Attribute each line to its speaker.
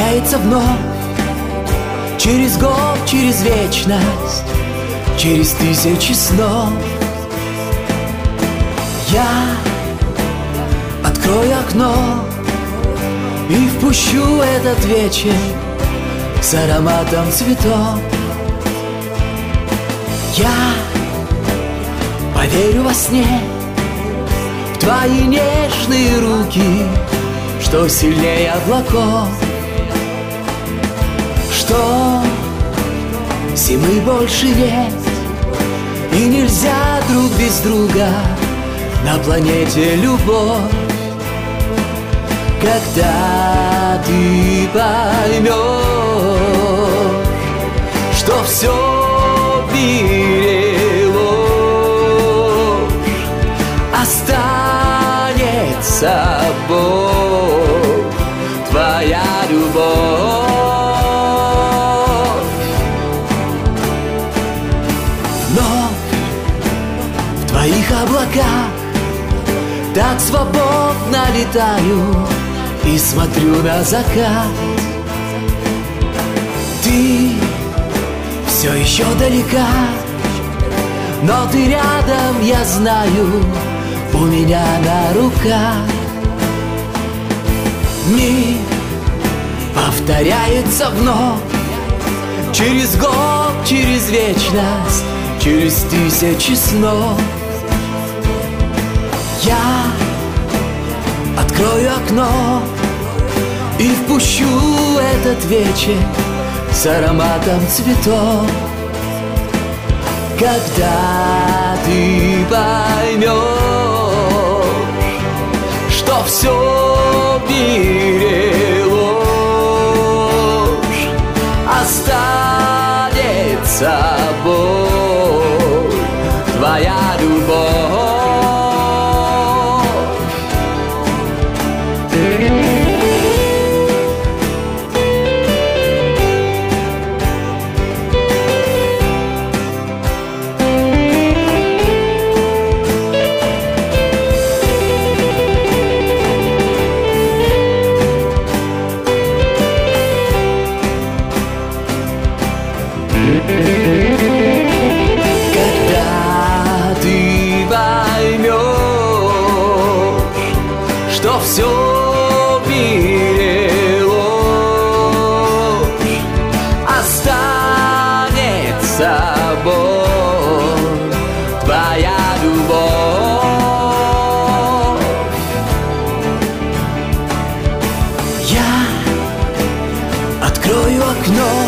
Speaker 1: повторяется вновь. Через год, через вечность, через тысячи снов. Я открою окно и впущу этот вечер с ароматом цветов. Я поверю во сне в твои нежные руки, что сильнее облаков, что зимы больше нет, и нельзя друг без друга на планете любовь. Когда ты поймешь, что все в мире ложь, останется Бог, твоя любовь. Но в твоих облаках так свободно летаю и смотрю на закат. Ты все еще далека, но ты рядом, я знаю, у меня на руках. Мир повторяется вновь, через год, через вечность, через тысячи снов. Я открою окно и впущу этот вечер с ароматом цветов. Когда ты поймешь, что все в мире ложь, останется Бог, твоя любовь. Когда ты поймешь, что все в мире ложь, останется Бог, твоя любовь. Я открою окно